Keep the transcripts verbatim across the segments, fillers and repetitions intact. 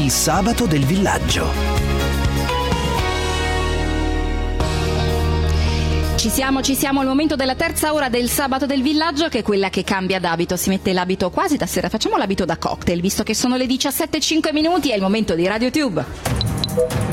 Il sabato del villaggio. Ci siamo, ci siamo al momento della terza ora del sabato del villaggio, che è quella che cambia d'abito, si mette l'abito quasi da sera, facciamo l'abito da cocktail, visto che sono le diciassette e cinque minuti, è il momento di RadioTube.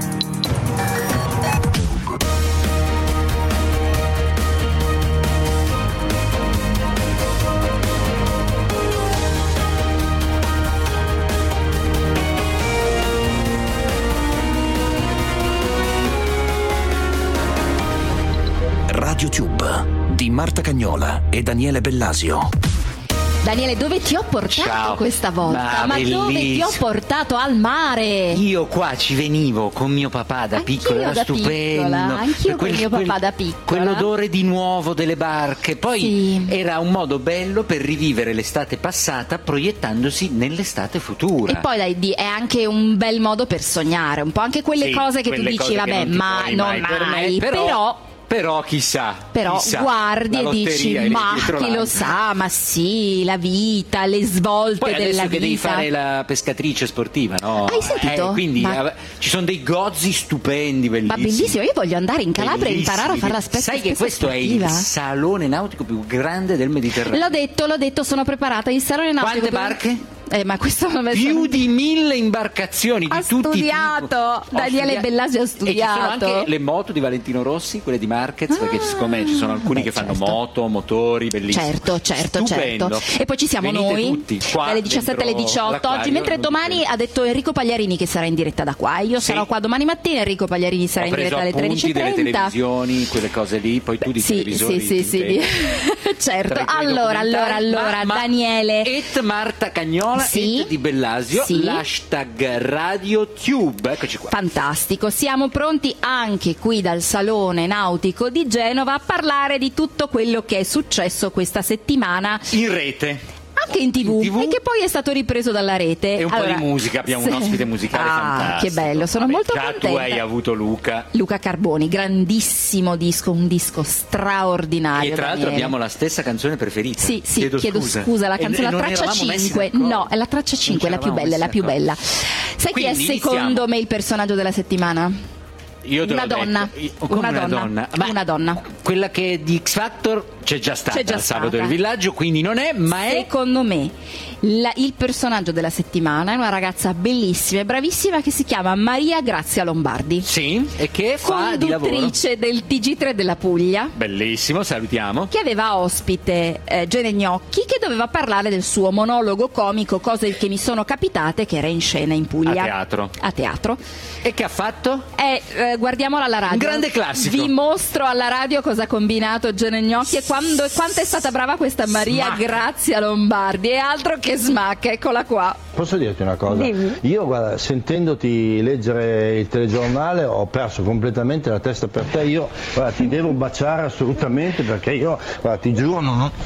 RadioTube di Marta Cagnola e Daniele Bellasio. Daniele, dove ti ho portato Ciao. questa volta? Ma, Ma dove ti ho portato? Al mare? Io qua ci venivo con mio papà da Anch'io piccolo, era da stupendo. piccola, anch'io Quel- con mio papà quel- da piccola. Quell'odore di nuovo delle barche. Poi Sì. era un modo bello per rivivere l'estate passata proiettandosi nell'estate futura. E poi dai, di- è anche un bel modo per sognare, un po' anche quelle Sì, cose che tu quelle dici, cose che vabbè, non ti ma poni non mai per me, mai, però- però Però chissà, Però chissà, guardi la e dici, lotteria è ma dietro chi lo l'angolo. sa, ma sì, la vita, le svolte Poi della adesso vita. che devi fare la pescatrice sportiva, no? Hai sentito? Eh, quindi Ma- eh, ci sono dei gozzi stupendi, bellissimi. Ma bellissimo, io voglio andare in Calabria e imparare a fare la Bellissimi. spesa. Sai che questo è il salone nautico più grande del Mediterraneo. L'ho detto, l'ho detto, sono preparata. Il salone nautico. Quante barche? Eh, ma questo non me Più di mille imbarcazioni di Ha tutti i tipi. studiato, Ho Daniele studiato. Bellasio ha E ci sono studiato. anche le moto di Valentino Rossi, quelle di Marquez, perché Ah, siccome ci sono alcuni beh, che fanno certo. moto, motori, bellissimi. Certo, certo, Stupendo. certo. E poi ci siamo Venite noi tutti qua dalle diciassette alle dentro diciotto oggi, l'acquario, mentre non domani dipende. ha detto Enrico Pagliarini che sarà in diretta da qua. Io Sì. sarò qua domani mattina, Enrico Pagliarini sarà Ho in preso diretta alle tredici e appunti delle trenta. televisioni, quelle cose lì, poi tu di Sì, televisori. sì, sì, ti sì. intendi. Certo. Tra i tuoi Allora, allora, documentari, allora, ma- ma- Daniele. Et Marta Cagnola, Sì. et di Bellasio, Sì. l'hashtag RadioTube, eccoci qua. Fantastico, siamo pronti anche qui dal Salone Nautico di Genova a parlare di tutto quello che è successo questa settimana In rete. anche in tivù, In tivù. e che poi è stato ripreso dalla rete. E un Allora, po' di musica, abbiamo un sì. ospite musicale Ah, fantastico. che bello, sono Vabbè, molto già contenta. tu hai avuto Luca. Luca Carboni, grandissimo disco, un disco straordinario. E tra l'altro Daniele. abbiamo la stessa canzone preferita. Sì, sì, chiedo, scusa, la E- canzone, e la non traccia eravamo messi cinque. d'accordo. No, è la traccia cinque, Non la più ci bella, la eravamo più messi bella. d'accordo. Sai chi è Quindi secondo iniziamo. me il personaggio della settimana? Io te Una l'ho donna. detto. Io- come Una donna. Ma Una donna. Quella che di X Factor c'è già stata C'è già al sabato stata. del villaggio, quindi non è, ma è Secondo me la- il personaggio della settimana è una ragazza bellissima e bravissima che si chiama Maria Grazia Lombardi, sì, e che fa di lavoro. conduttrice del T G tre della Puglia, Bellissimo, salutiamo. che aveva ospite eh, Gene Gnocchi, che doveva parlare del suo monologo comico Cose che mi sono capitate, che era in scena in Puglia. A teatro. A teatro. E che ha fatto? Eh, eh, guardiamola alla radio. Un grande classico. Vi mostro alla radio cosa ha combinato Gene Gnocchi e quando, quanto è stata brava questa Maria Smack. Grazia Lombardi. E altro che smack, eccola qua. Posso dirti una cosa? Dimmi. Io, guarda, sentendoti leggere il telegiornale ho perso completamente la testa per te. Io, guarda, ti devo baciare assolutamente perché io, guarda, ti giuro, non ho...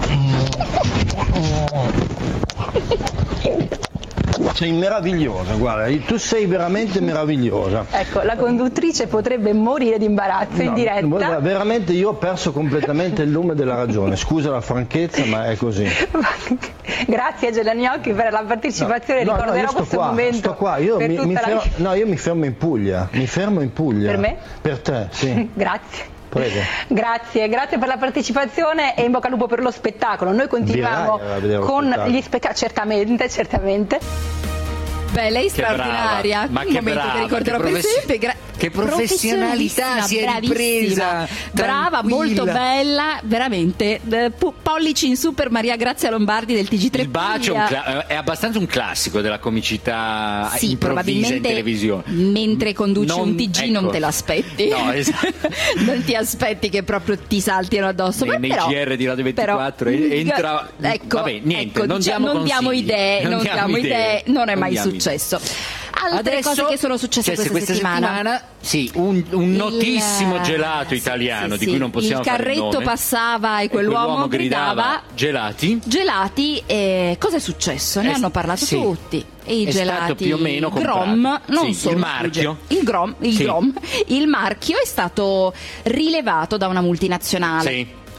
Sei meravigliosa, guarda, tu sei veramente meravigliosa. Ecco, la conduttrice potrebbe morire di imbarazzo in No, diretta. guarda, veramente io ho perso completamente il lume della ragione. Scusa la franchezza, ma è così. Grazie a Gela Gnocchi per la partecipazione, No, no, ricorderò io sto questo qua, momento sto qua. Io per mi, tutta mi la fermo, vita. no, io mi fermo in Puglia, mi fermo in Puglia. Per me? Per te, sì. Grazie. Prego. Grazie, grazie per la partecipazione e in bocca al lupo per lo spettacolo. Noi continuiamo Virai a vedere lo con spettacolo. gli spettacoli, certamente, certamente. Beh, lei è Che brava, straordinaria. ma Un che momento brava, che ricorderò che per professi- sempre. Gra- che professionalità, si è bravissima, ripresa, brava, tranquilla. molto bella, veramente. Eh, pu- pollici in su per Maria Grazia Lombardi del T G tre Il bacio è, un Puglia. cla- è abbastanza un classico della comicità Sì, improvvisa in probabilmente televisione. mentre conduci Non- un T G non ecco. te lo aspetti. No, esatto. Non ti aspetti che proprio ti saltino addosso. Nei- ma nei però- G R di Radio ventiquattro però- entra- ecco, vabbè, niente, ecco, non diciamo, diamo non diamo consigli, idee, non non diamo diamo idee, idee, non è non mai diamo successo. Altre Adesso, cose che sono successe cioè, questa, settimana. sì, un, un Il- notissimo gelato sì, italiano sì, di cui sì. non possiamo il fare il carretto nome. passava e quell'uomo, gridava, gelati. gelati. E cosa è successo? Ne È- hanno parlato sì. tutti. E i È gelati stato più o meno comprato. Grom non Sì, sono il marchio. il Grom, il Sì. Grom, il marchio è stato rilevato da una multinazionale. Sì.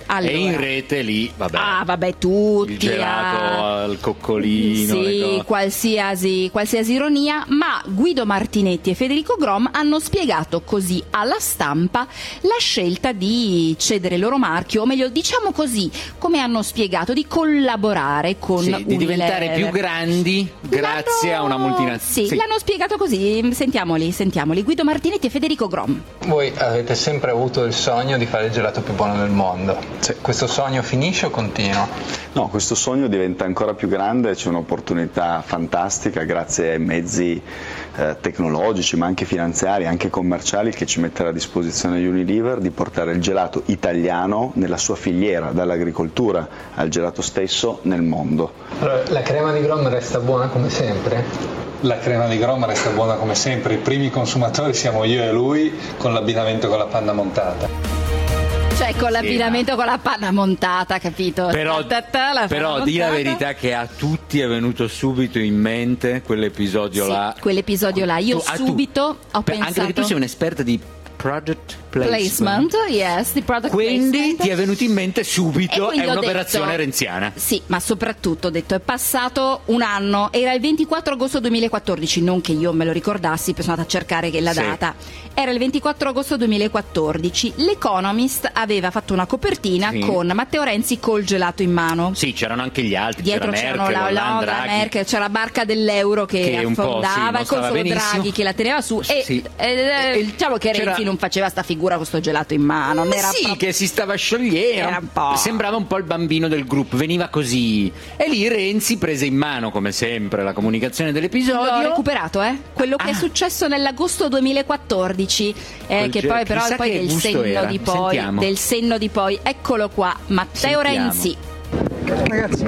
Allora. E in rete lì, vabbè. Ah, vabbè, tutti. Il gelato ah. al coccolino. Sì, qualsiasi, qualsiasi ironia, ma Guido Martinetti e Federico Grom hanno spiegato così alla stampa la scelta di cedere il loro marchio, o meglio, diciamo così, come hanno spiegato, di collaborare con sì, Unilever. Di diventare più grandi grazie l'hanno... a una multinazionale. Sì, sì, l'hanno spiegato così, sentiamoli, sentiamoli. Guido Martinetti e Federico Grom. Voi avete sempre avuto il sogno di fare il gelato più buono del mondo. Sì. Questo sogno finisce o continua? No, questo sogno diventa ancora più grande, c'è un'opportunità fantastica grazie ai mezzi eh, tecnologici, ma anche finanziari, anche commerciali, che ci metterà a disposizione Unilever di portare il gelato italiano nella sua filiera, dall'agricoltura al gelato stesso nel mondo. Allora, la crema di Grom resta buona come sempre? La crema di Grom resta buona come sempre, i primi consumatori siamo io e lui con l'abbinamento con la panna montata. Cioè con l'abbinamento sì, con la panna montata, capito? Però, ta, ta, ta, la però di la verità che a tutti è venuto subito in mente quell'episodio sì, là. Quell'episodio là, io tu, subito tu, ho per, pensato. Anche perché tu sei un'esperta di product placement, placement yes, di product quindi placement. ti è venuto in mente subito, è ho un'operazione detto, renziana. Sì, ma soprattutto ho detto è passato un anno, era il ventiquattro agosto duemilaquattordici, non che io me lo ricordassi, sono andata a cercare che la Sì. data era il ventiquattro agosto duemilaquattordici. L'Economist aveva fatto una copertina Sì. con Matteo Renzi col gelato in mano. Sì, c'erano anche gli altri, Dietro c'era c'erano Merkel, la Hollande, Hollande, la Draghi. Merkel, c'era la barca dell'euro che, Che un po', sì, affondava non e col stava solo benissimo. Draghi che la teneva su e Sì. eh, E- diciamo che c'era- Renzi non faceva sta figura con sto gelato in mano, non era sì, proprio- che si stava sciogliendo, Era un po'. sembrava un po' il bambino del gruppo, veniva così. E lì Renzi prese in mano, come sempre, la comunicazione dell'episodio. L'ho recuperato, eh? Quello che Ah. è successo nell'agosto duemilaquattordici, eh, Quel che ge- poi però chissà poi che del gusto senno era. di poi, Sentiamo. del senno di poi, eccolo qua, Matteo Sentiamo. Renzi. Ragazzi,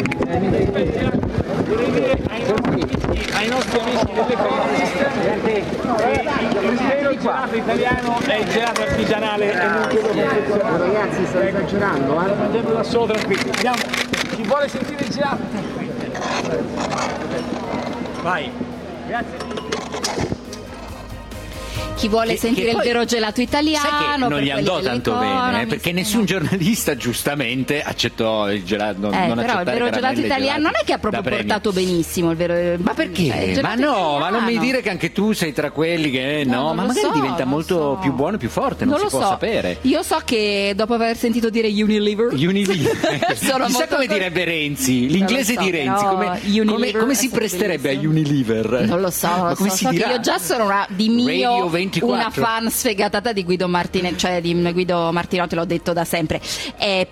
ai nostri amici dell'Economist, il gelato italiano è il gelato artigianale e non quello confezionato. Ragazzi, sto esagerando, eh? Mangiando da solo, tranquilli. Andiamo. Chi vuole sentire il gelato? Vai. Grazie. Chi vuole Che- sentire che il poi- vero gelato Sai che italiano? non per gli andò quelli tanto dell'Economist, bene, eh, perché no. nessun giornalista giustamente accettò il gelato. Non, Eh, non però il accettare vero gelato caramelle e italiano non è che ha proprio da premio. portato benissimo il vero. Ma perché? Eh, il Ma gelato no, ma non mi italiano. dire che anche tu sei tra quelli che eh, No, no, non ma lo magari so, diventa non molto so. più buono e più forte, non, Non si lo può so. sapere. Io so che dopo aver sentito dire Unilever, Unilever. sono Chissà molto come con- direbbe Renzi, l'inglese Non lo so, di Renzi, però come, Unilever come, come è si stato presterebbe bellissimo. a Unilever? Non lo so, non Ma lo come so, si so che dirà? io già sono una, di mio Radio ventiquattro. una fan sfegatata di Guido Martine, cioè di Guido Martinotti, l'ho detto da sempre. Eh,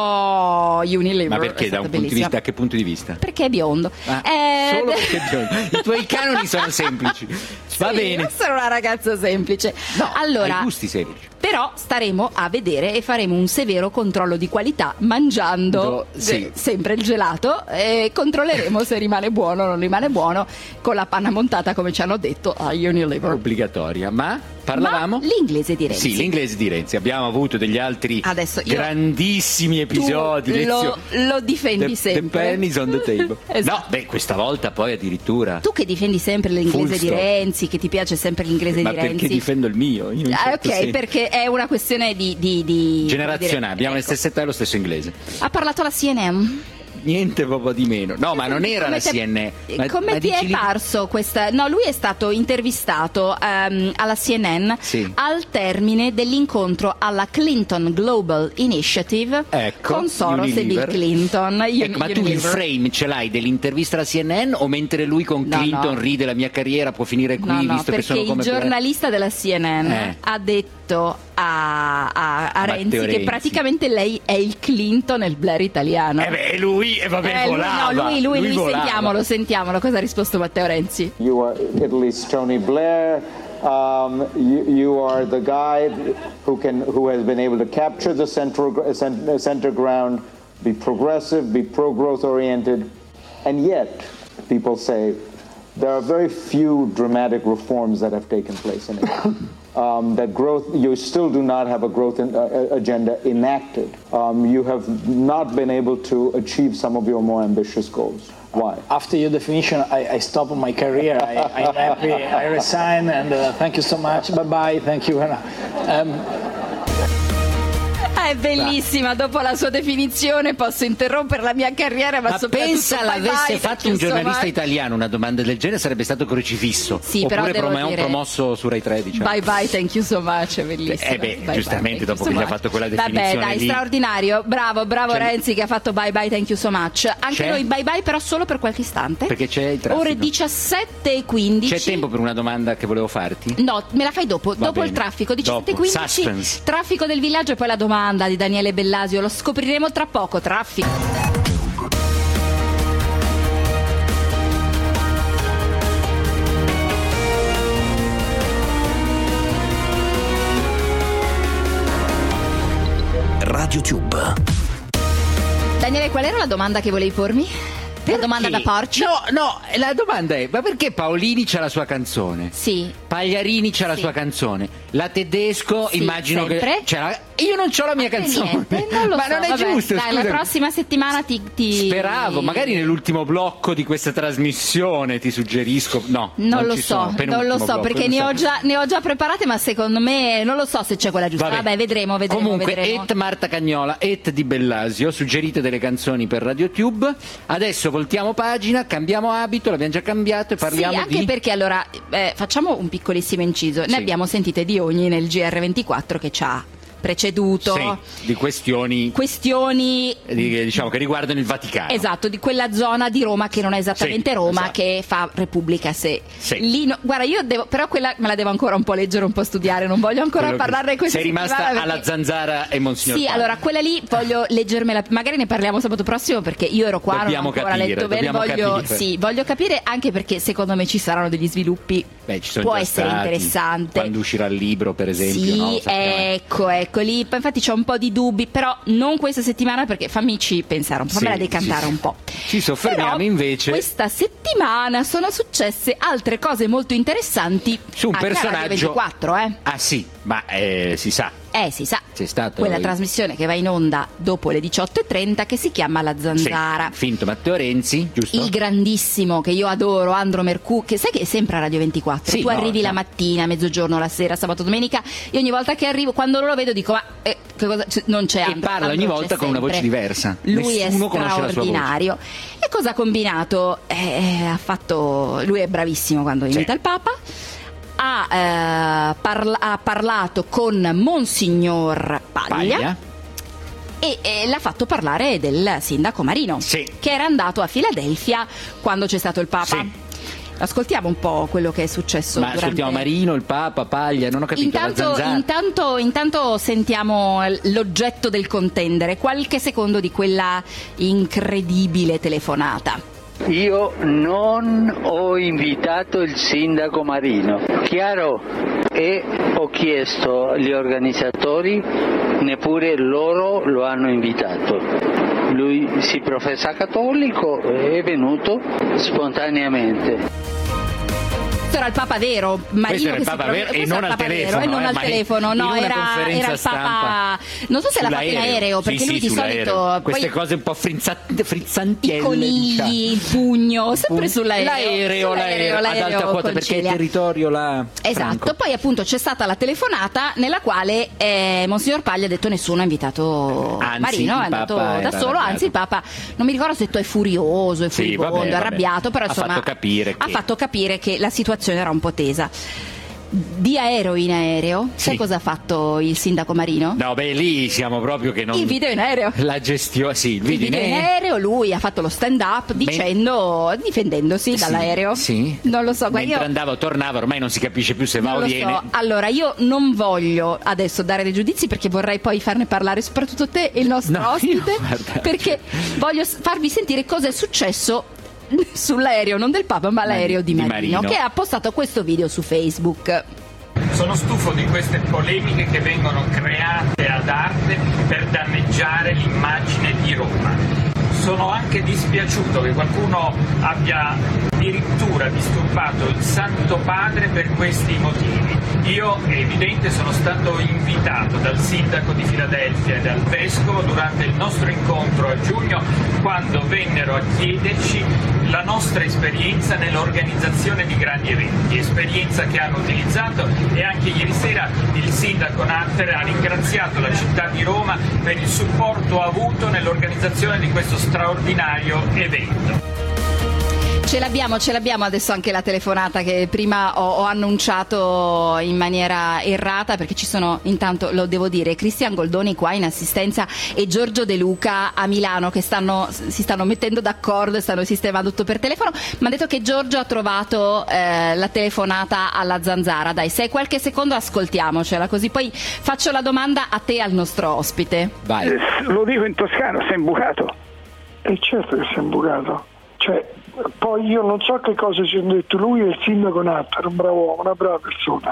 però Unilever Ma è perché? Da stato un punto di bellissimo. vista, da che punto di vista? Perché è biondo. Ah, Eh, solo perché è biondo. I tuoi canoni sono semplici. Va sì, bene. io sono una ragazza semplice. No, allora, hai gusti semplici. però staremo a vedere e faremo un severo controllo di qualità mangiando Do- sì. eh, sempre il gelato e controlleremo se rimane buono o non rimane buono con la panna montata, come ci hanno detto a Unilever. Obbligatoria, ma parlavamo? Ma l'inglese di Renzi. Sì, l'inglese di Renzi. Abbiamo avuto degli altri Adesso io- grandissimi episodi. Tu lo, lezioni. lo difendi The, sempre. the pen is on the table. Esatto. No, beh, questa volta poi addirittura. Tu che difendi sempre l'inglese Full di stop. Renzi, che ti piace sempre l'inglese Ma di perché Renzi. difendo il mio? In un Ah, certo ok, senso. perché è una questione di, di, di Generazionale, abbiamo le ecco. stesse età e lo stesso inglese. Ha parlato la C N N. Niente proprio di meno. No, ma non era Come la te- C N N. Ma, come ma ti è dici lì- parso questa? No, lui è stato intervistato ehm, alla C N N Sì. al termine dell'incontro alla Clinton Global Initiative Ecco, con Soros Unilever. e Bill Clinton. Uni- Ecco, ma tu il Unilever. frame ce l'hai dell'intervista alla C N N o mentre lui con No, Clinton no. ride la mia carriera può finire qui No, no, visto che perché sono il come giornalista della C N N Eh. ha detto a, a- a Matteo Renzi che Renzi. praticamente lei è il Clinton e il Blair italiano. Eh beh, lui, eh, vabbè, Eh, lui, volava. no, lui, lui, lui, volava. sentiamolo, sentiamolo. Cosa ha risposto Matteo Renzi? You are Italy's Tony Blair. Um, you, you are the guy who can, who has been able to capture the central gr- cent- center ground, be progressive, be pro-growth oriented, and yet people say there are very few dramatic reforms that have taken place in Italy. Um, that growth, you still do not have a growth in, uh, agenda enacted. Um, you have not been able to achieve some of your more ambitious goals. Why? After your definition, I, I stop my career. I, I'm happy. I resign, and uh, thank you so much. Bye bye. Thank you. Um, È bellissima, dopo la sua definizione posso interrompere la mia carriera, ma, ma soprattutto pensa bye l'avesse bye, fatto un giornalista italiano una domanda del genere, sarebbe stato crocifisso. Sì, oppure però devo prom- dire... promosso su Rai tre, diciamo. Bye bye, thank you so much, è bellissimo. Eh beh, bye giustamente bye, dopo che gli ha fatto quella definizione. Vabbè, dai, lì... straordinario, bravo, bravo C'è... Renzi che ha fatto bye bye, thank you so much. Anche c'è? noi bye bye, però solo per qualche istante. Perché c'è il traffico. Ore diciassette e quindici. C'è tempo per una domanda che volevo farti? No, me la fai dopo, Va dopo bene. il traffico, diciassette e Dopo. quindici. Suspense. Traffico del villaggio e poi la domanda di Daniele Bellasio, lo scopriremo tra poco. Traffico. RadioTube. Daniele, qual era la domanda che volevi pormi? La domanda da porci? No, no, la domanda è: ma perché Paolini c'ha la sua canzone? Sì. Pagliarini c'ha la Sì. sua canzone. La Tedesco, Sì, immagino sempre. che c'è la... Io non c'ho la mia Eh, canzone. niente, non lo ma so, non è vabbè. giusto, Dai, scusa. la prossima settimana ti, ti... Speravo, magari nell'ultimo blocco di questa trasmissione ti suggerisco. No, Non, non lo ci so, sono, non penultimo lo so, blocco, perché non ne so. ho, già, ne ho già preparate, ma secondo me non lo so se c'è quella giusta. Vabbè. Vabbè, vedremo, vedremo, Comunque, vedremo. et Marta Cagnola, et Di Bellasio, suggerite delle canzoni per RadioTube. Adesso voltiamo pagina, cambiamo abito, l'abbiamo già cambiato e parliamo sì, anche di... perché allora eh, facciamo un piccolissimo inciso. Ne Sì. abbiamo sentite di ogni nel G R ventiquattro che ci ha preceduto. Sì, di questioni Questioni di- diciamo che riguardano il Vaticano. Esatto, di quella zona di Roma che non è esattamente Sì, Roma, esatto. che fa Repubblica a sé. Sì. Lì no- guarda, io devo, però quella me la devo ancora un po' leggere, un po' studiare, non voglio ancora Quello che- parlarne questa sei rimasta settimana alla perché- Zanzara e Monsignor Sì, Paolo. allora quella lì voglio leggermela, magari ne parliamo sabato prossimo perché io ero qua, Dobbiamo non ho ancora capire, letto bene, dobbiamo voglio, capire. sì, voglio capire anche perché secondo me ci saranno degli sviluppi. Beh, ci sono può già essere stati, interessante. quando uscirà il libro, per esempio. Sì, no? Lo sappiamo. ecco, ecco lì. Poi infatti c'ho un po' di dubbi, però non questa settimana perché fammici pensare un po', fammela Sì, decantare sì. un po'. Ci soffermiamo Però invece questa settimana sono successe altre cose molto interessanti su un anche a Radio personaggio. ventiquattro, eh. Ah sì, ma eh, si sa. Eh, si sa. C'è stato Quella il- trasmissione che va in onda dopo le diciotto e trenta che si chiama La Zanzara. Sì, finto Matteo Renzi, giusto? Il grandissimo che io adoro, Andro Mercù, che sai che è sempre a Radio ventiquattro. Sì, tu no, arrivi no. la mattina, mezzogiorno, la sera, sabato, domenica, e ogni volta che arrivo, quando lo vedo, dico: ma eh, che cosa? c- non c'è E Andro. parla Andro ogni c'è volta con una voce sempre. diversa. Lui Nessuno è conosce la sua voce. straordinario. E cosa ha combinato? Eh, ha fatto. Lui è bravissimo quando imita il Papa. Ha, eh, parla- ha parlato con Monsignor Paglia. Paglia. E eh, l'ha fatto parlare del sindaco Marino, Sì. che era andato a Filadelfia quando c'è stato il Papa. Sì. Ascoltiamo un po' quello che è successo. Ma durante... ascoltiamo Marino, il Papa, Paglia, non ho capito. la Intanto, Zanzara. intanto, intanto sentiamo l'oggetto del contendere, qualche secondo di quella incredibile telefonata. Io non ho invitato il sindaco Marino, chiaro? E ho chiesto agli organizzatori, neppure loro lo hanno invitato. Lui si professa cattolico e è venuto spontaneamente. Questo era il Papa vero, Marino, Questo era il che si Papa pro- vero e questo non era il al Papa vero, telefono, e non eh, al ma telefono, in no, una era, conferenza era il Papa. stampa Non so se l'ha fatto in sull'aereo. aereo, perché Sì, lui sì, di sull'aereo. solito Queste poi cose un po' frizza- i frizzantielle, conigli, diciamo. il pugno, sempre sull'aereo. L'aereo, l'aereo, ad alta quota perché è concilia. territorio là. Esatto, franco. poi appunto c'è stata la telefonata nella quale eh, Monsignor Paglia ha detto nessuno ha invitato Anzi, Marino, il è andato Papa da era solo, arrabbiato. anzi il Papa non mi ricordo se tu è furioso, è Sì, furibondo, vabbè, è vabbè. arrabbiato, però Ha insomma fatto capire ha che- fatto capire che la situazione era un po' tesa. Di aereo in aereo, sai Sì. cosa ha fatto il sindaco Marino? No, beh, lì siamo proprio che non... Il video in aereo. La gestione, sì, il Il video, video in aereo, lui ha fatto lo stand up dicendo, difendendosi Sì, dall'aereo. Sì. Non lo so, guarda, Mentre io andava o tornava, ormai non si capisce più se va non o lo viene. so. Allora, io non voglio adesso dare dei giudizi perché vorrei poi farne parlare soprattutto te e il nostro No, ospite, io, guarda, perché voglio s- farvi sentire cosa è successo sull'aereo, non del Papa, ma l'aereo di di Marino, Marino. che ha postato questo video su Facebook. Sono stufo di queste polemiche che vengono create ad arte per danneggiare l'immagine di Roma. Sono anche dispiaciuto che qualcuno abbia addirittura disturbato il Santo Padre per questi motivi. Io, è evidente, sono stato invitato dal sindaco di Filadelfia e dal vescovo durante il nostro incontro a giugno, quando vennero a chiederci la nostra esperienza nell'organizzazione di grandi eventi, esperienza che hanno utilizzato, e anche ieri sera il sindaco Natter ha ringraziato la città di Roma per il supporto avuto nell'organizzazione di questo straordinario evento. Ce l'abbiamo, ce l'abbiamo adesso anche la telefonata che prima ho, ho annunciato in maniera errata, perché ci sono, intanto lo devo dire, Cristian Goldoni qua in assistenza e Giorgio De Luca a Milano che stanno, si stanno mettendo d'accordo e stanno sistemando tutto per telefono. Mi ha detto che Giorgio ha trovato eh, la telefonata alla Zanzara. Dai, se hai qualche secondo ascoltiamocela, così poi faccio la domanda a te e al nostro ospite. Vai. Eh, lo dico in toscano, sei imbucato. E certo che sei imbucato. Cioè, poi io non so che cosa ci hanno detto lui e il sindaco Natter, un bravo, una brava persona,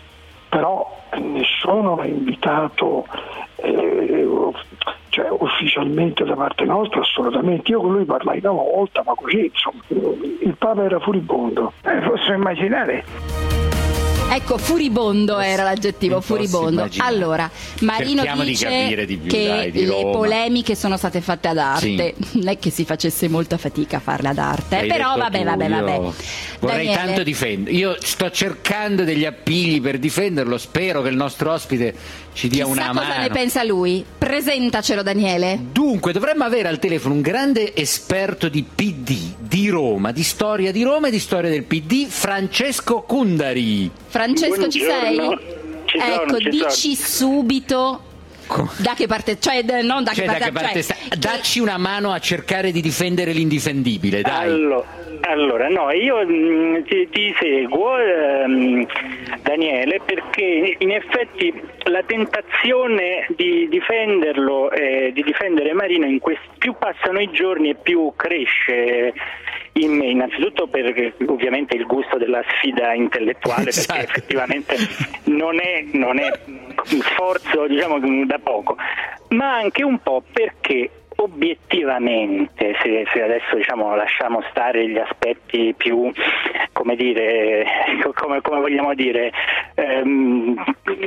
però nessuno l'ha invitato eh, cioè, ufficialmente da parte nostra, assolutamente. Io con lui parlai una volta, ma così, insomma, il Papa era furibondo, eh, posso immaginare. Ecco, furibondo era l'aggettivo, furibondo. Allora, Marino Cerchiamo dice di capire di più, che dai, di le Roma. polemiche sono state fatte ad arte. Sì. Non è che si facesse molta fatica a farle ad arte, Hai però detto vabbè, tu, vabbè, vabbè. io Vorrei Daniele. tanto difendere. Io sto cercando degli appigli per difenderlo. Spero che il nostro ospite ci dia Chissà una cosa mano. ne pensa lui. Presentacelo, Daniele. Dunque, dovremmo avere al telefono un grande esperto di P D, di Roma, di storia di Roma e di storia del P D, Francesco Cundari. Francesco, ci sei? Ci sono, ecco, ci dici subito da che parte, cioè non da Cioè, che da parte, che parte cioè, sta- Dacci una mano a cercare di difendere l'indifendibile, dai. Allora, allora no, io mh, ti, ti seguo, ehm, Daniele, perché in effetti la tentazione di difenderlo, eh, di difendere Marino, in questi, più passano i giorni e più cresce in me, innanzitutto perché ovviamente il gusto della sfida intellettuale, Esatto. perché effettivamente non è, non è sforzo, diciamo, da poco, ma anche un po' perché obiettivamente, se, se adesso diciamo lasciamo stare gli aspetti più, come dire, come, come vogliamo dire, ehm,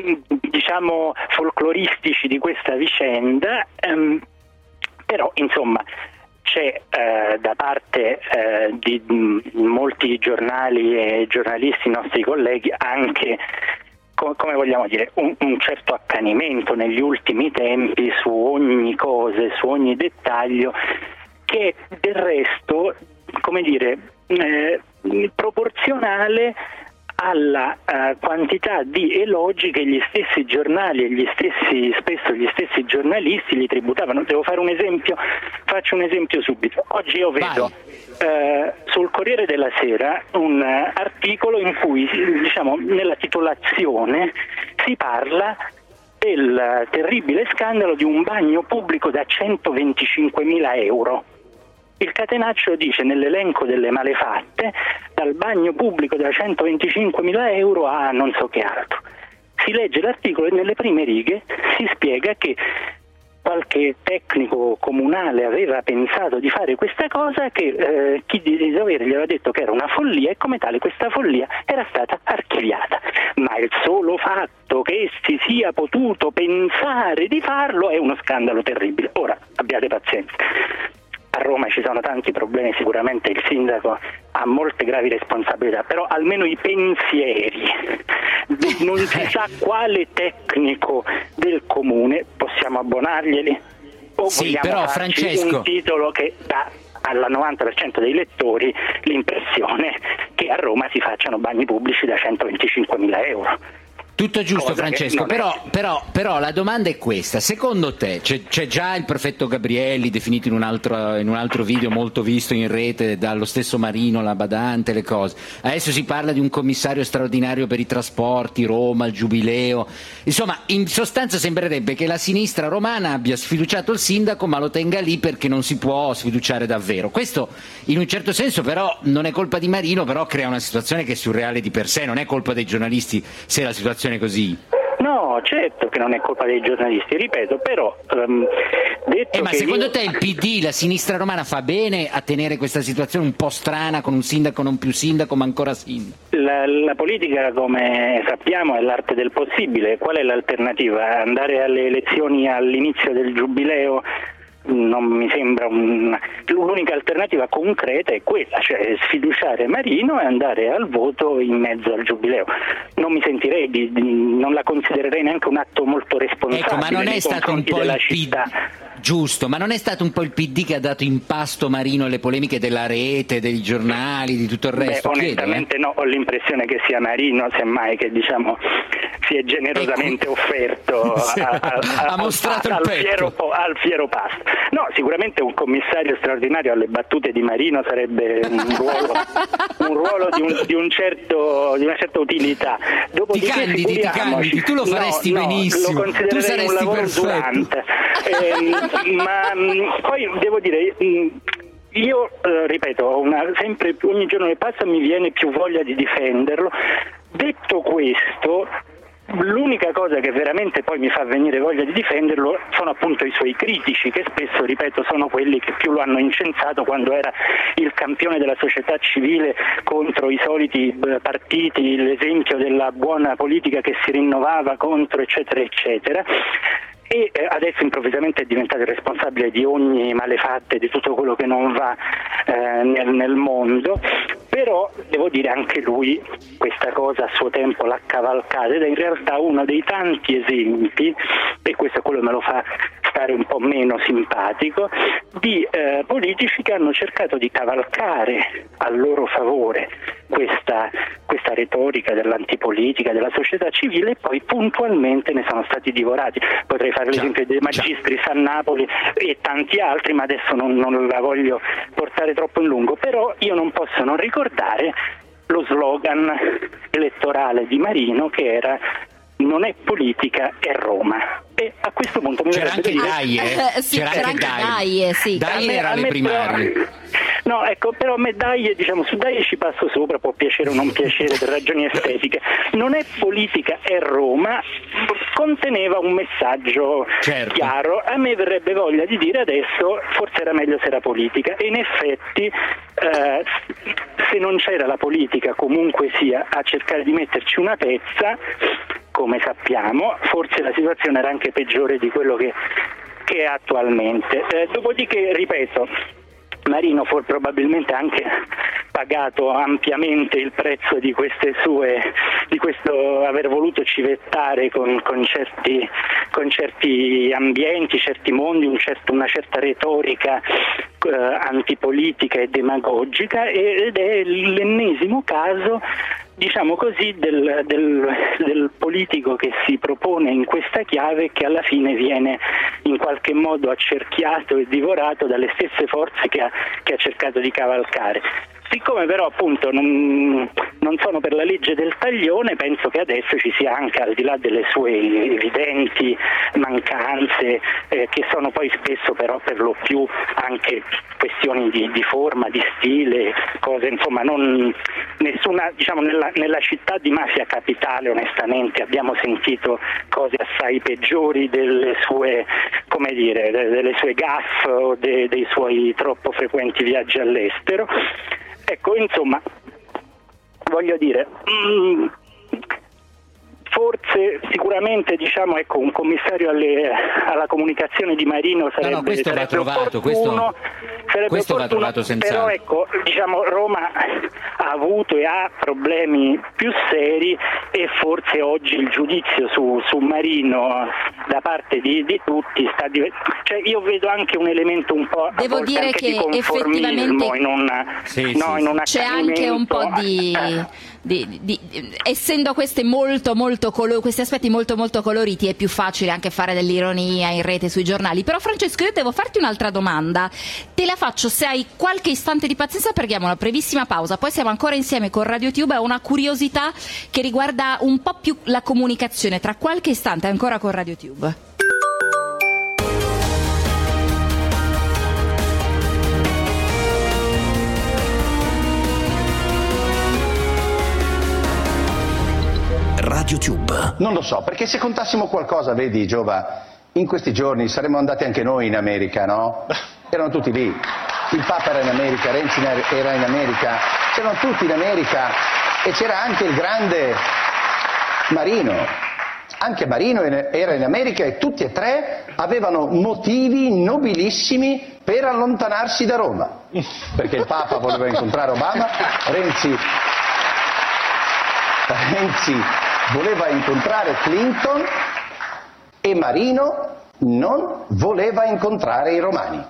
diciamo folcloristici di questa vicenda, ehm, però insomma c'è eh, da parte eh, di mh, molti giornali e giornalisti, nostri colleghi, anche co- come vogliamo dire un, un certo accanimento negli ultimi tempi su ogni cosa, su ogni dettaglio, che del resto, come dire, eh, proporzionale alla uh, quantità di elogi che gli stessi giornali e gli stessi, spesso gli stessi giornalisti gli tributavano. Devo fare un esempio, faccio un esempio subito. Oggi io vedo uh, sul Corriere della Sera un uh, articolo in cui, diciamo, nella titolazione si parla del uh, terribile scandalo di un bagno pubblico da centoventicinquemila euro. Il catenaccio dice nell'elenco delle malefatte dal bagno pubblico da centoventicinquemila euro a non so che altro. Si legge l'articolo e nelle prime righe si spiega che qualche tecnico comunale aveva pensato di fare questa cosa, che eh, chi di dovere gli aveva detto che era una follia e come tale questa follia era stata archiviata. Ma il solo fatto che si sia potuto pensare di farlo è uno scandalo terribile. Ora, abbiate pazienza. A Roma ci sono tanti problemi, sicuramente il sindaco ha molte gravi responsabilità, però almeno i pensieri, non si sa quale tecnico del comune, possiamo abbonarglieli? O Sì, vogliamo però, farci Francesco, un titolo che dà al novanta per cento dei lettori l'impressione che a Roma si facciano bagni pubblici da centoventicinquemila euro? Tutto giusto, Cosa Francesco, che non però, però, però la domanda è questa: secondo te c'è, c'è già il prefetto Gabrielli, definito in un, altro, in un altro video molto visto in rete dallo stesso Marino, la badante, le cose, adesso si parla di un commissario straordinario per i trasporti, Roma, il Giubileo, insomma in sostanza sembrerebbe che la sinistra romana abbia sfiduciato il sindaco ma lo tenga lì perché non si può sfiduciare davvero. Questo in un certo senso però non è colpa di Marino, però crea una situazione che è surreale di per sé, non è colpa dei giornalisti se la situazione così. No, certo che non è colpa dei giornalisti, ripeto, però um, detto eh, ma che secondo io... te il P D, la sinistra romana, fa bene a tenere questa situazione un po' strana con un sindaco non più sindaco ma ancora sindaco? La, la politica, come sappiamo, è l'arte del possibile. Qual è l'alternativa? Andare alle elezioni all'inizio del giubileo non mi sembra un... l'unica alternativa concreta è quella, cioè sfiduciare Marino e andare al voto in mezzo al giubileo. Non mi sentirei di, di, non la considererei neanche un atto molto responsabile. Ecco, ma non è stato un po' il città. Giusto, ma non è stato un po' il P D che ha dato in pasto Marino alle polemiche della rete, dei giornali, di tutto il resto? Beh, onestamente Chiedo, eh? no, ho l'impressione che sia Marino, semmai, che diciamo si è generosamente ecco. offerto sì, a, a, a, ha mostrato a, il al, petto. fiero, al fiero pasto. No, sicuramente un commissario straordinario alle battute di Marino sarebbe un ruolo, un ruolo di, un, di, un certo, di una certa utilità. Ti candidi, ti candidi, tu lo faresti no, benissimo, no, lo considererei un lavoro usurante. Eh, ma mh, poi devo dire... Mh, io eh, ripeto, una, sempre ogni giorno che passa mi viene più voglia di difenderlo. Detto questo, l'unica cosa che veramente poi mi fa venire voglia di difenderlo sono appunto i suoi critici, che spesso, ripeto, sono quelli che più lo hanno incensato quando era il campione della società civile contro i soliti partiti, l'esempio della buona politica che si rinnovava contro, eccetera, eccetera. E adesso improvvisamente è diventato il responsabile di ogni malefatta e di tutto quello che non va eh, nel, nel mondo, però devo dire anche lui questa cosa a suo tempo l'ha cavalcata ed è in realtà uno dei tanti esempi, e questo è quello che me lo fa stare un po' meno simpatico, di eh, politici che hanno cercato di cavalcare a loro favore questa, questa retorica dell'antipolitica, della società civile, e poi puntualmente ne sono stati divorati. Potrei fare l'esempio dei Magistris a Napoli e tanti altri, ma adesso non, non la voglio portare troppo in lungo, però io non posso non ricordare lo slogan elettorale di Marino, che era "non è politica, è Roma". E a questo punto mi c'era anche dire... Daie, eh, sì, c'era, c'era anche Daie, sì. Daie era alle primarie. Però... No, ecco, però a me Daie, diciamo, su Daie ci passo sopra, può piacere o non piacere per ragioni estetiche. "Non è politica, è Roma" conteneva un messaggio certo. chiaro. A me verrebbe voglia di dire adesso forse era meglio se era politica, e in effetti eh, se non c'era la politica comunque sia a cercare di metterci una pezza, come sappiamo, forse la situazione era anche peggiore di quello che, che è attualmente. Eh, dopodiché, ripeto, Marino fu probabilmente anche pagato ampiamente il prezzo di queste sue, di questo aver voluto civettare con, con, certi, con certi ambienti, certi mondi, un certo, una certa retorica eh, antipolitica e demagogica, ed è l'ennesimo caso, diciamo così, del, del, del politico che si propone in questa chiave, che alla fine viene in qualche modo accerchiato e divorato dalle stesse forze che ha, che ha cercato di cavalcare. Siccome però appunto non, non sono per la legge del taglione, penso che adesso ci sia anche, al di là delle sue evidenti mancanze, eh, che sono poi spesso però per lo più anche questioni di, di forma, di stile, cose, insomma, non nessuna, diciamo, nella, nella città di mafia capitale onestamente abbiamo sentito cose assai peggiori delle sue, come dire, delle sue gaffe o de, dei suoi troppo frequenti viaggi all'estero. Ecco, insomma, voglio dire, mh, forse sicuramente, diciamo, ecco, un commissario alle, alla comunicazione di Marino sarebbe, no, no, questo sarebbe va trovato, opportuno, questo, sarebbe questo opportuno, va trovato senz'altro. però ecco, diciamo, Roma ha avuto e ha problemi più seri, e forse oggi il giudizio su, su Marino da parte di, di tutti sta diventando, cioè io vedo anche un elemento un po' devo dire anche che di conformismo in una, sì, no, sì, in un c'è anche un po' di, eh. di, di, di essendo queste molto molto colo- questi aspetti molto molto coloriti, è più facile anche fare dell'ironia in rete sui giornali. Però Francesco, io devo farti un'altra domanda, te la faccio se hai qualche istante di pazienza, perché abbiamo una brevissima pausa, poi siamo ancora insieme con RadioTube. È una curiosità che riguarda un po' più la comunicazione. Tra qualche istante ancora con RadioTube. RadioTube. Non lo so, perché se contassimo qualcosa, vedi Giova, in questi giorni saremmo andati anche noi in America, no? Erano tutti lì, il Papa era in America, Renzi era in America, c'erano tutti in America, e c'era anche il grande Marino. Anche Marino era in America e tutti e tre avevano motivi nobilissimi per allontanarsi da Roma, perché il Papa voleva incontrare Obama, Renzi, Renzi voleva incontrare Clinton e Marino non voleva incontrare i romani.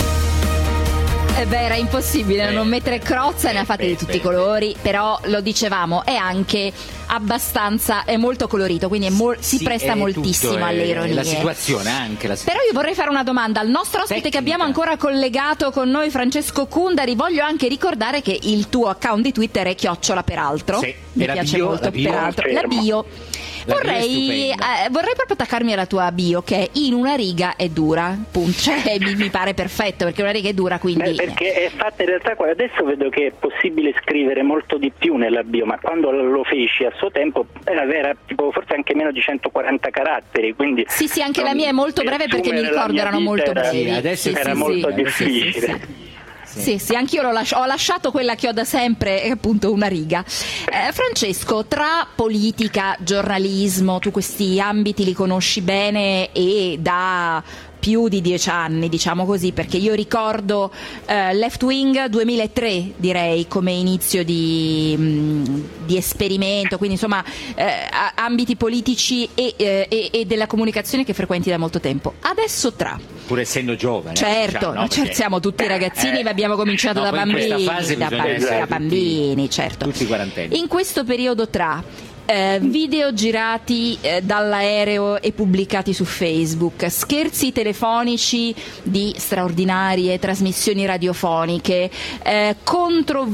Eh beh, era impossibile non mettere Crozza, ne ha fatte di tutti i colori, però lo dicevamo, è anche abbastanza, è molto colorito, quindi è mo- si Sì, presta è moltissimo tutto, alle è ironie. La situazione anche la situazione. Però io vorrei fare una domanda al nostro ospite Tecnica. che abbiamo ancora collegato con noi, Francesco Cundari. Voglio anche ricordare che il tuo account di Twitter è chiocciola peraltro. Sì. Mi E la piace bio, molto la bio, peraltro. La fermo. bio. La bio è Vorrei, stupenda. eh, vorrei proprio attaccarmi alla tua bio, che in una riga è dura, punto. Cioè, mi, mi pare perfetto, perché una riga è dura, quindi... Beh, perché è fatta in realtà, adesso vedo che è possibile scrivere molto di più nella bio, ma quando lo feci a suo tempo era, era tipo forse anche meno di centoquaranta caratteri, quindi... Sì, sì, anche la mia è molto breve perché mi ricordo erano molto era, brevi. Sì, adesso Sì, era sì, molto sì. difficile. Sì, sì, sì. Sì, sì, anch'io l'ho lasci- ho lasciato quella che ho da sempre, è appunto una riga. Eh, Francesco, tra politica, giornalismo, tu questi ambiti li conosci bene e da più di dieci anni, diciamo così, perché io ricordo eh, Left Wing duemilatré, direi, come inizio di, mh, di esperimento, quindi insomma eh, ambiti politici e, eh, e, e della comunicazione che frequenti da molto tempo. Adesso tra... Pur essendo giovane. Certo, diciamo, no? ma certo, siamo tutti ragazzini, eh, ma abbiamo cominciato no, da poi in bambini, questa fase da, bisogna ba- essere da bambini, tutti, certo. tutti quarantenni. In questo periodo tra eh, video girati eh, dall'aereo e pubblicati su Facebook, scherzi telefonici di straordinarie trasmissioni radiofoniche, eh, contro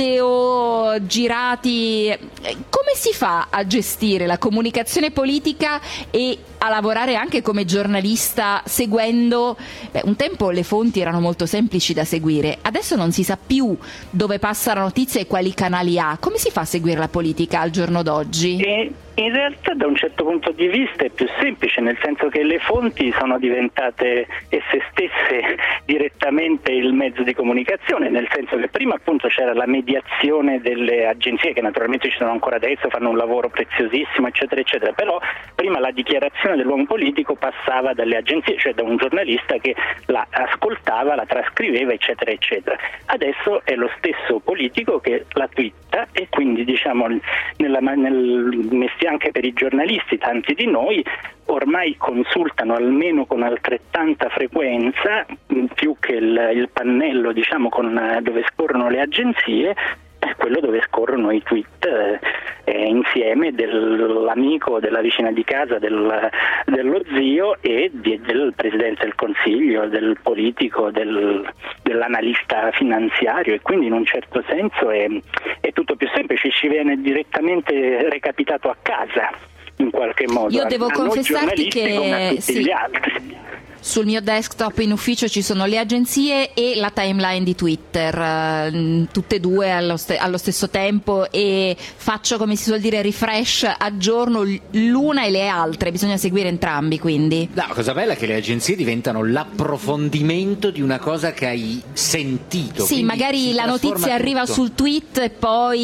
video girati, eh, come si fa a gestire la comunicazione politica e a lavorare anche come giornalista seguendo, beh, un tempo le fonti erano molto semplici da seguire, adesso non si sa più dove passa la notizia e quali canali ha. Come si fa a seguire la politica al giorno d'oggi? E in realtà da un certo punto di vista è più semplice, nel senso che le fonti sono diventate esse stesse direttamente il mezzo di comunicazione, nel senso che prima appunto c'era la mediazione delle agenzie, che naturalmente ci sono ancora adesso, fanno un lavoro preziosissimo eccetera eccetera, però prima la dichiarazione dell'uomo politico passava dalle agenzie, cioè da un giornalista che la ascoltava, la trascriveva eccetera eccetera. Adesso è lo stesso politico che la twitta e quindi diciamo nella, nel mestiere anche per i giornalisti, tanti di noi ormai consultano almeno con altrettanta frequenza, più che il, il pannello diciamo con, dove scorrono le agenzie, è quello dove scorrono i tweet eh, insieme dell'amico, della vicina di casa, del, dello zio e di, del Presidente del Consiglio, del politico, del, dell'analista finanziario, e quindi in un certo senso è, è tutto più semplice, ci viene direttamente recapitato a casa in qualche modo. Io devo a, a confessarti noi giornalisti come a che tutti sì. gli altri. Sul mio desktop in ufficio ci sono le agenzie e la timeline di Twitter, eh, tutte e due allo, st- allo stesso tempo, e faccio, come si suol dire, refresh, aggiorno l'una e le altre, bisogna seguire entrambi, quindi. No, cosa bella è che le agenzie diventano l'approfondimento di una cosa che hai sentito. Sì, magari la notizia arriva tutto. sul tweet e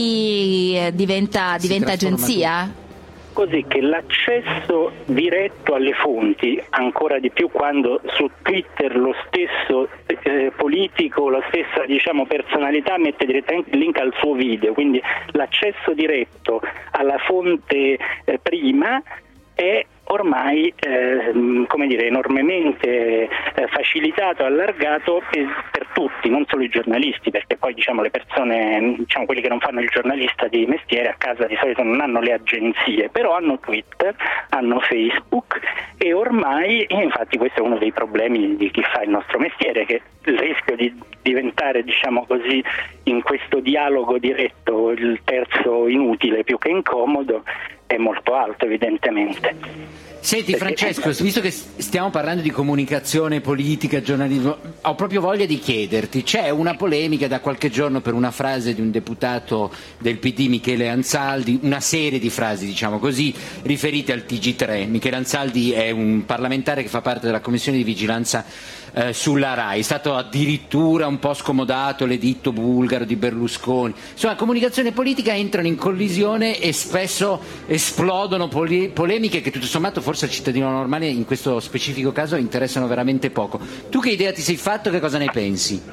poi eh, diventa, Si diventa trasforma agenzia? tutto. Così che l'accesso diretto alle fonti, ancora di più quando su Twitter lo stesso eh, politico, la stessa diciamo personalità mette direttamente il link al suo video, quindi l'accesso diretto alla fonte eh, prima è ormai eh, come dire, enormemente eh, facilitato, allargato per, per tutti, non solo i giornalisti, perché poi diciamo le persone, diciamo quelli che non fanno il giornalista di mestiere a casa di solito non hanno le agenzie, però hanno Twitter, hanno Facebook e ormai, e infatti questo è uno dei problemi di chi fa il nostro mestiere, che il rischio di diventare diciamo così in questo dialogo diretto il terzo inutile più che incomodo è molto alto evidentemente. Senti Francesco, visto che stiamo parlando di comunicazione, politica, giornalismo, ho proprio voglia di chiederti, c'è una polemica da qualche giorno per una frase di un deputato del P D, Michele Anzaldi, una serie di frasi diciamo così riferite al T G tre. Michele Anzaldi è un parlamentare che fa parte della commissione di vigilanza eh, sulla RAI, è stato addirittura un po' scomodato l'editto bulgaro di Berlusconi, insomma comunicazione e politica entrano in collisione e spesso, e esplodono poli- polemiche che tutto sommato forse al cittadino normale in questo specifico caso interessano veramente poco. Tu che idea ti sei fatto, che cosa ne pensi?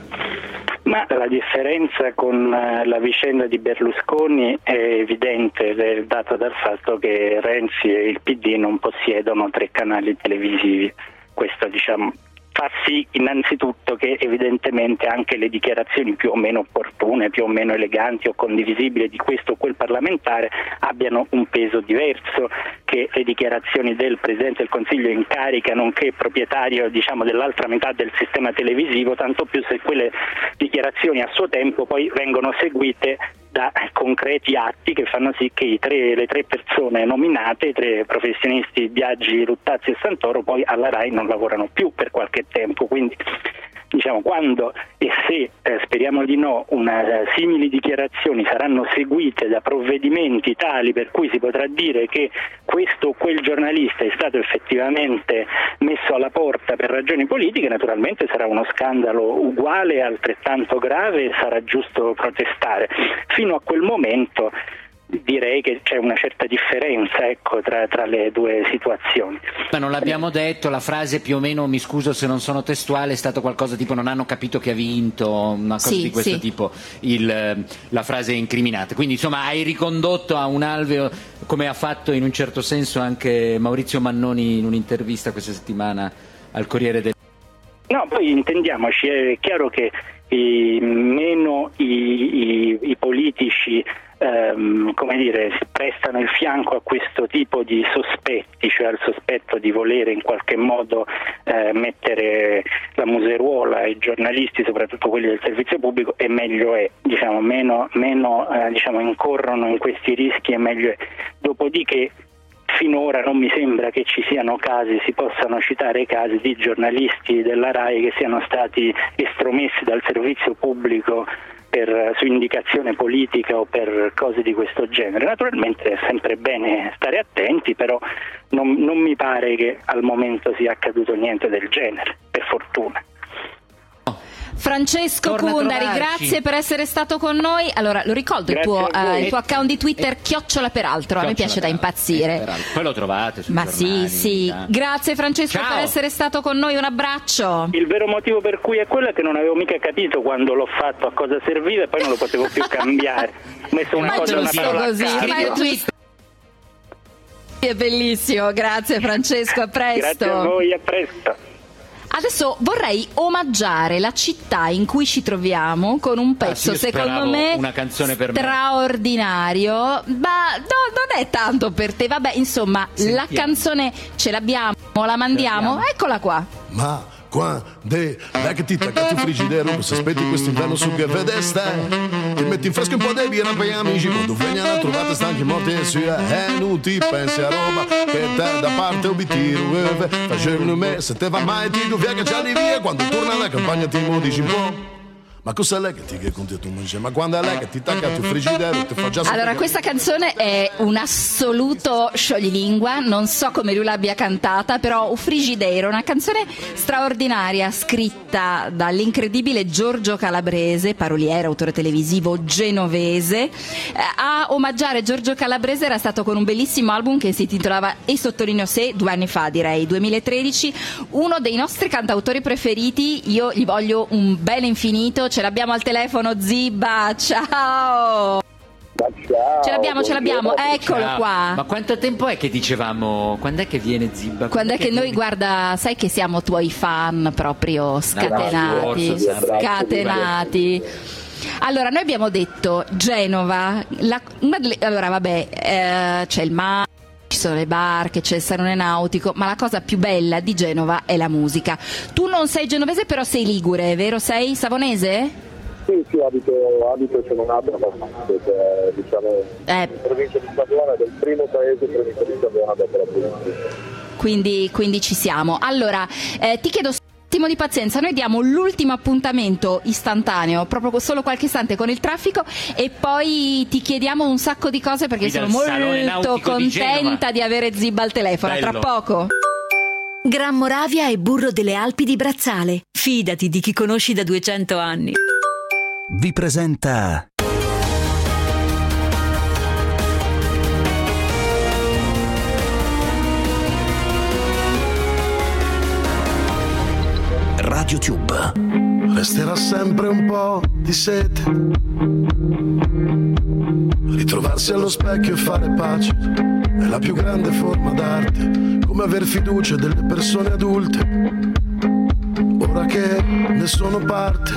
Ma la differenza con la vicenda di Berlusconi è evidente, è data dal fatto che Renzi e il P D non possiedono tre canali televisivi. Questo, diciamo, fa sì innanzitutto che evidentemente anche le dichiarazioni più o meno opportune, più o meno eleganti o condivisibili di questo o quel parlamentare abbiano un peso diverso che le dichiarazioni del Presidente del Consiglio in carica, nonché proprietario, diciamo, dell'altra metà del sistema televisivo, tanto più se quelle dichiarazioni a suo tempo poi vengono seguite da concreti atti che fanno sì che i tre, le tre persone nominate, i tre professionisti Biagi, Luttazzi e Santoro, poi alla RAI non lavorano più per qualche tempo. Quindi, diciamo, quando e se, eh, speriamo di no, una, uh, simili dichiarazioni saranno seguite da provvedimenti tali per cui si potrà dire che questo o quel giornalista è stato effettivamente messo alla porta per ragioni politiche, naturalmente sarà uno scandalo uguale e altrettanto grave e sarà giusto protestare. Fino a quel momento direi che c'è una certa differenza, ecco, tra, tra le due situazioni. Ma non l'abbiamo detto, la frase più o meno, mi scuso se non sono testuale, è stato qualcosa tipo non hanno capito che ha vinto, una cosa sì, di questo sì. tipo, il, la frase incriminata. Quindi insomma hai ricondotto a un alveo, come ha fatto in un certo senso anche Maurizio Mannoni in un'intervista questa settimana al Corriere del... No, poi intendiamoci, è chiaro che i, meno i, i, i politici ehm, come dire, si prestano il fianco a questo tipo di sospetti, cioè al sospetto di volere in qualche modo eh, mettere la museruola ai giornalisti, soprattutto quelli del servizio pubblico, e meglio è, diciamo, meno, meno eh, diciamo, incorrono in questi rischi e meglio è. Dopodiché finora non mi sembra che ci siano casi, si possano citare casi di giornalisti della RAI che siano stati estromessi dal servizio pubblico per, su indicazione politica o per cose di questo genere. Naturalmente è sempre bene stare attenti, però non, non mi pare che al momento sia accaduto niente del genere, per fortuna. Francesco Torna Cundari, a trovarci. grazie per essere stato con noi. Allora, lo ricordo il tuo, Grazie a voi. eh, il tuo account di Twitter, chiocciola peraltro, a me piace da impazzire. Poi lo trovate sui Ma giornali, sì, sì. ah. Grazie Francesco Ciao. per essere stato con noi, un abbraccio. Il vero motivo per cui è quello è che non avevo mica capito quando l'ho fatto a cosa serviva e poi non lo potevo più cambiare. Ho messo una Ma cosa, una giusto parola a così, caso. ma è giusto. È bellissimo, grazie Francesco, a presto. Grazie a voi, a presto. Adesso vorrei omaggiare la città in cui ci troviamo con un pezzo, Ah, sì, io secondo speravo me, una canzone per me. straordinario, ma no, non è tanto per te. Vabbè, insomma, Sentiamo. la canzone ce l'abbiamo, la mandiamo, l'abbiamo. eccola qua. Ma quando è che ti tacca il frigidaire, se aspetti quest'inverno su che vede stai, ti metti in fresco un po' di birra per gli amici, quando vengono trovate stanchi morti e si è non ti pensi a roba che te da parte un bitiro facevano me, se te va mai ti via che c'è via, quando torna la campagna ti mo dici un po'. Ma cos'è lei che ti che conti tu mangi? Ma quando è lei che ti tacca il frigidaire ti fa già sapere Allora, che- questa canzone è un assoluto scioglilingua, non so come lui l'abbia cantata, però Un Frigideiro, una canzone straordinaria scritta dall'incredibile Giorgio Calabrese, paroliere, autore televisivo genovese. Eh, A omaggiare Giorgio Calabrese era stato con un bellissimo album che si intitolava E sottolineo se, due anni fa direi, duemilatredici, uno dei nostri cantautori preferiti. Io gli voglio un bene infinito. Ce l'abbiamo al telefono, Zibba, ciao! Ciao, Ce l'abbiamo, ce l'abbiamo, eccolo Ciao. qua. Ma quanto tempo è che dicevamo? Quando è che viene Zibba? Quando è che noi, guarda, sai che siamo tuoi fan proprio scatenati, Grazie, grazie. scatenati. Allora, noi abbiamo detto Genova, la- una delle- allora vabbè, eh, c'è il mare, ci sono le barche, c'è il salone nautico, ma la cosa più bella di Genova è la musica. Tu non sei genovese, però sei ligure, vero? Sei savonese? Sì, sì, abito, abito sono nato a Bastate, cioè, diciamo, Eh. in provincia di Savona, del primo paese in provincia di Savona dopo la provincia. Quindi, quindi ci siamo. Allora, eh, ti chiedo un attimo di pazienza, noi diamo l'ultimo appuntamento istantaneo, proprio solo qualche istante con il traffico, e poi ti chiediamo un sacco di cose perché Qui dal sono Salone molto Nautico di Genova. contenta di avere Zibba al telefono. Bello. Tra poco. Gran Moravia e burro delle Alpi di Brazzale. Fidati di chi conosci da duecento anni. Vi presenta RadioTube. Resterà sempre un po' di sete, ritrovarsi allo specchio e fare pace è la più grande forma d'arte, come aver fiducia delle persone adulte, ora che ne sono parte.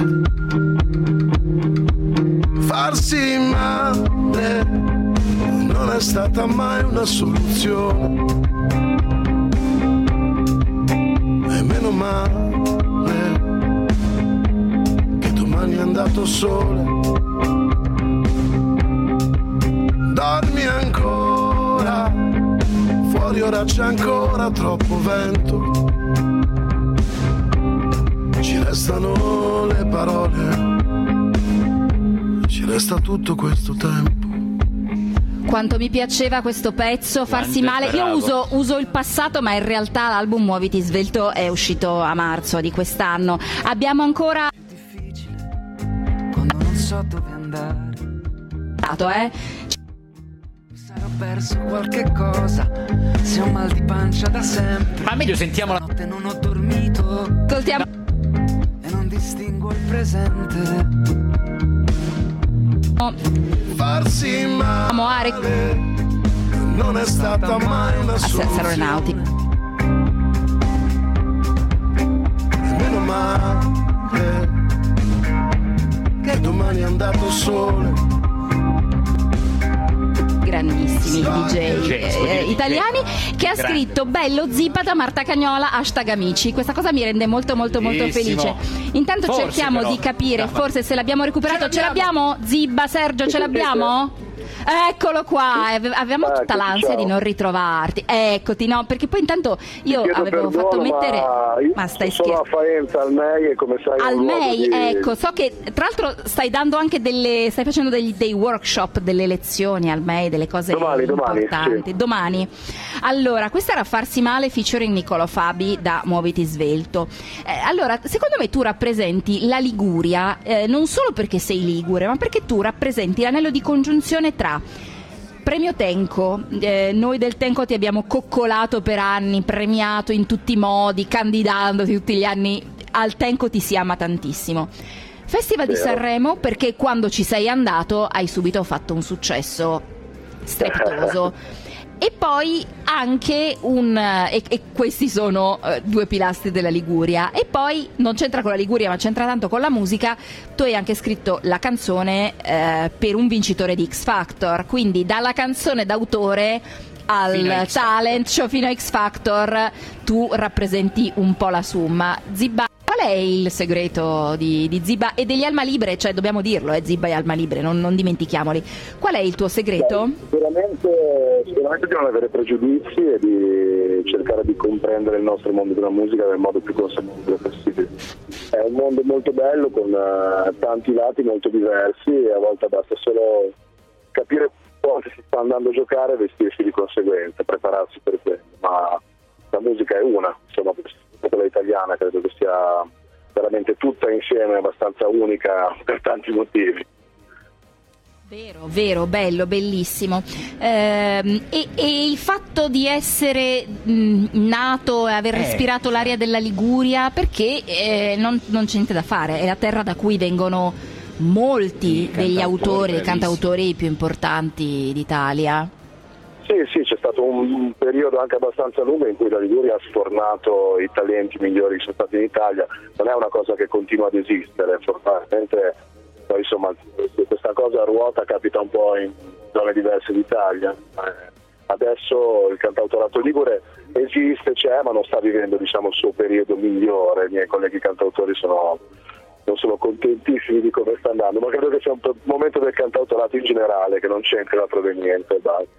Farsi male non è stata mai una soluzione, e meno male che domani è andato sole. Dormi ancora, fuori ora c'è ancora troppo vento, ci restano le parole, ci resta tutto questo tempo. Quanto mi piaceva questo pezzo, Farsi male. Io uso, uso il passato, ma in realtà l'album Muoviti Svelto è uscito a marzo di quest'anno. Abbiamo ancora quando non so dove andare, eh? sarò perso qualche cosa, se ho mal di pancia da sempre, ma meglio sentiamo la notte non ho dormito, ascoltiamo e non distingo il presente. Farsi male non è stata mai una soluzione, meno male che domani è andato sole. Grandissimi D J eh, italiani, che ha scritto bello Zippa da Marta Cagnola, hashtag amici. Questa cosa mi rende molto molto molto felice. Intanto forse, cerchiamo però di capire forse se l'abbiamo recuperato. Ce l'abbiamo, Zibba, Sergio, ce l'abbiamo? Eccolo qua, avevamo tutta ecco, l'ansia ciao. di non ritrovarti. Eccoti, no, perché poi intanto io avevo perdono, fatto mettere ma, ma stai sono scherzando. a Faenza al M E I e come sai al M E I, di... ecco, so che tra l'altro stai dando anche delle stai facendo degli, dei workshop, delle lezioni al M E I, delle cose domani, importanti. Sì. Domani. Allora, questa era Farsi male featuring Niccolò Fabi da Muoviti Svelto. Eh, allora, secondo me tu rappresenti la Liguria eh, non solo perché sei ligure, ma perché tu rappresenti l'anello di congiunzione tra Premio Tenco, eh, noi del Tenco ti abbiamo coccolato per anni, premiato in tutti i modi, candidandoti tutti gli anni, al Tenco ti si ama tantissimo. Festival di Sanremo, perché quando ci sei andato hai subito fatto un successo strepitoso. E poi anche un e, e questi sono uh, due pilastri della Liguria. E poi non c'entra con la Liguria, ma c'entra tanto con la musica. Tu hai anche scritto la canzone uh, per un vincitore di X Factor, quindi dalla canzone d'autore al talent show fino a X Factor tu rappresenti un po' la summa. Zibba, qual è il segreto di, di Zibba e degli Alma Libre? Cioè dobbiamo dirlo, eh, Zibba e Alma Libre, non, non dimentichiamoli. Qual è il tuo segreto? Beh, sicuramente, sicuramente di non avere pregiudizi e di cercare di comprendere il nostro mondo della musica nel modo più consapevole possibile. È un mondo molto bello con uh, tanti lati molto diversi e a volte basta solo capire se si sta andando a giocare e vestirsi di conseguenza, prepararsi per quello, ma la musica è una, insomma, quella italiana credo che sia veramente tutta insieme, abbastanza unica per tanti motivi. Vero, vero, bello, bellissimo. Ehm, e, e il fatto di essere mh, nato e aver eh. respirato l'aria della Liguria, perché eh, non, non c'è niente da fare, è la terra da cui vengono molti degli autori e cantautori più importanti d'Italia. Sì, sì, c'è stato un, un periodo anche abbastanza lungo in cui la Liguria ha sfornato i talenti migliori che sono stati in Italia. Non è una cosa che continua ad esistere, fortunatamente poi insomma questa cosa ruota, capita un po' in zone diverse d'Italia. Adesso il cantautorato ligure esiste, c'è, ma non sta vivendo, diciamo, il suo periodo migliore. I miei colleghi cantautori sono non sono contentissimi di come sta andando, ma credo che sia un momento del cantautorato in generale che non c'entra la provenienza.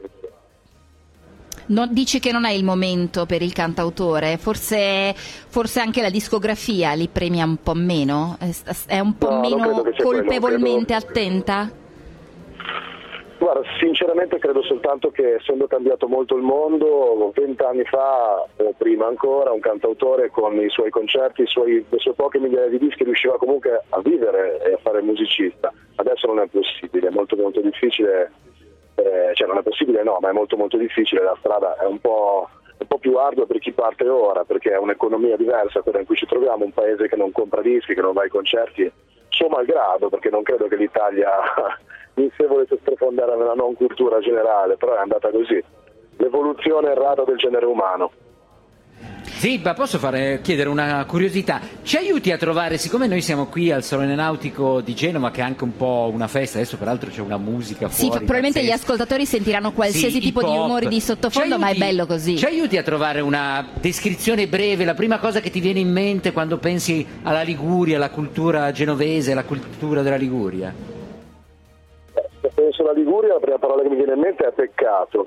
Non, dici che non è il momento per il cantautore, forse, forse anche la discografia li premia un po' meno, è un po' no, meno colpevolmente credo... attenta? Guarda, sinceramente credo soltanto che, essendo cambiato molto il mondo, vent'anni fa o prima ancora, un cantautore con i suoi concerti, i suoi, le sue poche migliaia di dischi riusciva comunque a vivere e a fare musicista. Adesso non è possibile, è molto molto difficile, eh, cioè non è possibile no, ma è molto molto difficile, la strada è un po', un po' più arduo per chi parte ora, perché è un'economia diversa quella in cui ci troviamo, un paese che non compra dischi, che non va ai concerti, suo malgrado, perché non credo che l'Italia in sé volesse sprofondare nella non cultura generale, però è andata così. L'evoluzione errata del genere umano. Sì, ma posso fare, chiedere una curiosità? Ci aiuti a trovare, siccome noi siamo qui al Salone Nautico di Genova, che è anche un po' una festa, adesso peraltro c'è una musica fuori. Sì, probabilmente pazzesca. Gli ascoltatori sentiranno qualsiasi Sì, tipo di hip hop. rumori di sottofondo, Ci ma è aiuti- bello così. Ci aiuti a trovare una descrizione breve, la prima cosa che ti viene in mente quando pensi alla Liguria, alla cultura genovese, alla cultura della Liguria? Se penso alla Liguria, la prima parola che mi viene in mente è peccato.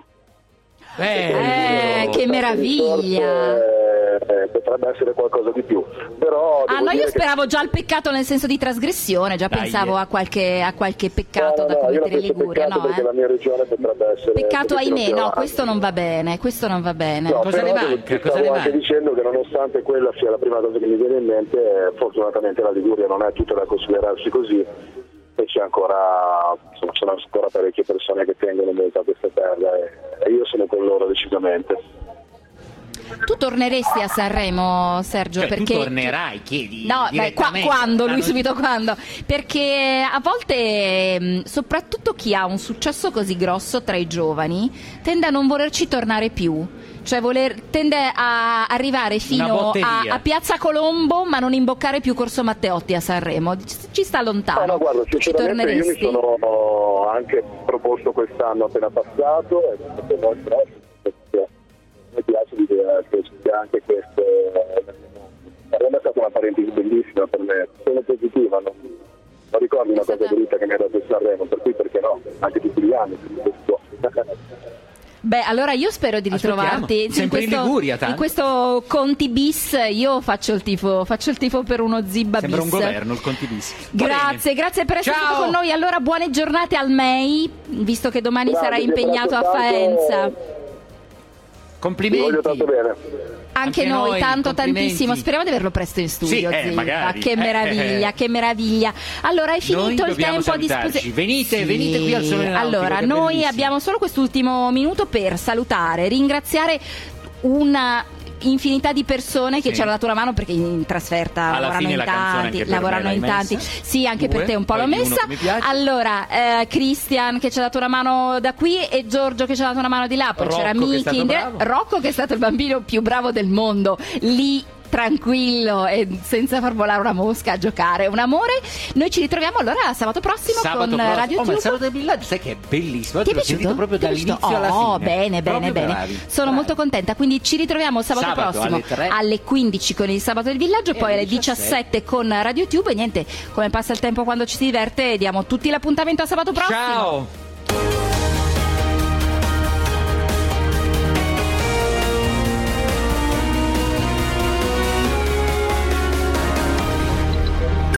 Eh, che meraviglia! Eh, potrebbe essere qualcosa di più, però Ah devo no, io dire speravo che... già al peccato nel senso di trasgressione, già Dai, pensavo eh. a qualche, a qualche peccato no, da no, no, io non commettere in penso Liguria, peccato no? perché Eh? la mia regione potrebbe essere Peccato un pochettino ahimè, più no, avanti. questo non va bene, questo non va bene. No, Cosa però ne devo- manca? ti Cosa stavo ne anche manca? dicendo che nonostante quella sia la prima cosa che mi viene in mente, eh, fortunatamente la Liguria non è tutta da considerarsi così e c'è ancora, insomma, ci sono ancora parecchie persone che tengono molto a questa terra e, e io sono con loro decisamente. Tu torneresti a Sanremo, Sergio? Cioè, perché tu tornerai, chiedi No, beh, qua- direttamente. quando, Ah, lui non- subito quando? Perché a volte, mh, soprattutto chi ha un successo così grosso tra i giovani, tende a non volerci tornare più. Cioè voler, tende a arrivare fino botteria. a, a Piazza Colombo, ma non imboccare più Corso Matteotti a Sanremo. Ci, ci sta lontano. No, no, guarda, Tu ci sinceramente io mi torneresti? sono anche proposto quest'anno appena passato e per noi prossimo, perché mi piace l'idea che ci sia anche questo. Sanremo è stata una parentesi bellissima per me, sono positiva, non, non ricordo una cosa brutta che mi ha dato Sanremo, per cui perché no, anche tutti gli anni. Beh, allora io spero di Aspettiamo. ritrovarti in Sempre in questo, Liguria, tanto. in questo Conti bis. Io faccio il tifo, faccio il tifo per uno Zibba Sembra un bis. governo il Conti bis. Va Grazie, bene. grazie per essere Ciao. stato con noi. Allora, buone giornate al M E I, visto che domani Grazie, sarà ti impegnato a abbraccio tanto. Faenza. Complimenti. Ti voglio tanto bene. Anche, Anche noi, noi, tanto complimenti. tantissimo. Speriamo di averlo presto in studio, Sì, eh, Zibba. magari. Che Eh, meraviglia, eh. che meraviglia. Allora, hai finito Noi il dobbiamo tempo a salutarci. disposizione. Venite, venite qui al Sole Nautico, Allora, che è noi bellissimo. abbiamo solo quest'ultimo minuto per salutare, ringraziare una infinità di persone che Sì. ci hanno dato una mano, perché in trasferta Alla lavorano fine in la canzone tanti, anche per lavorano me l'hai in tanti. messa. Sì, anche per Due, te un po' poi l'ho di uno messa. che mi piace. Allora, eh, Christian che ci ha dato una mano da qui e Giorgio che ci ha dato una mano di là, poi Rocco, c'era che è Miki, stato Indra- bravo. Rocco che è stato il bambino più bravo del mondo, lì tranquillo e senza far volare una mosca a giocare. Un amore. Noi ci ritroviamo allora sabato prossimo Sabato con prossimo. Radio Oh, ma il Tube. sabato del villaggio, sai che è bellissimo. Ti è L'ho sentito piaciuto? proprio Ti è dall'inizio piaciuto? alla fine. Oh, bene, bene, Proprio bene. bravi, Sono bravi. molto contenta. Quindi ci ritroviamo sabato, Sabato prossimo alle tre. alle quindici con il Sabato del Villaggio, E poi alle alle diciassette con Radio Tube. E niente, come passa il tempo quando ci si diverte, diamo tutti l'appuntamento a sabato prossimo. Ciao.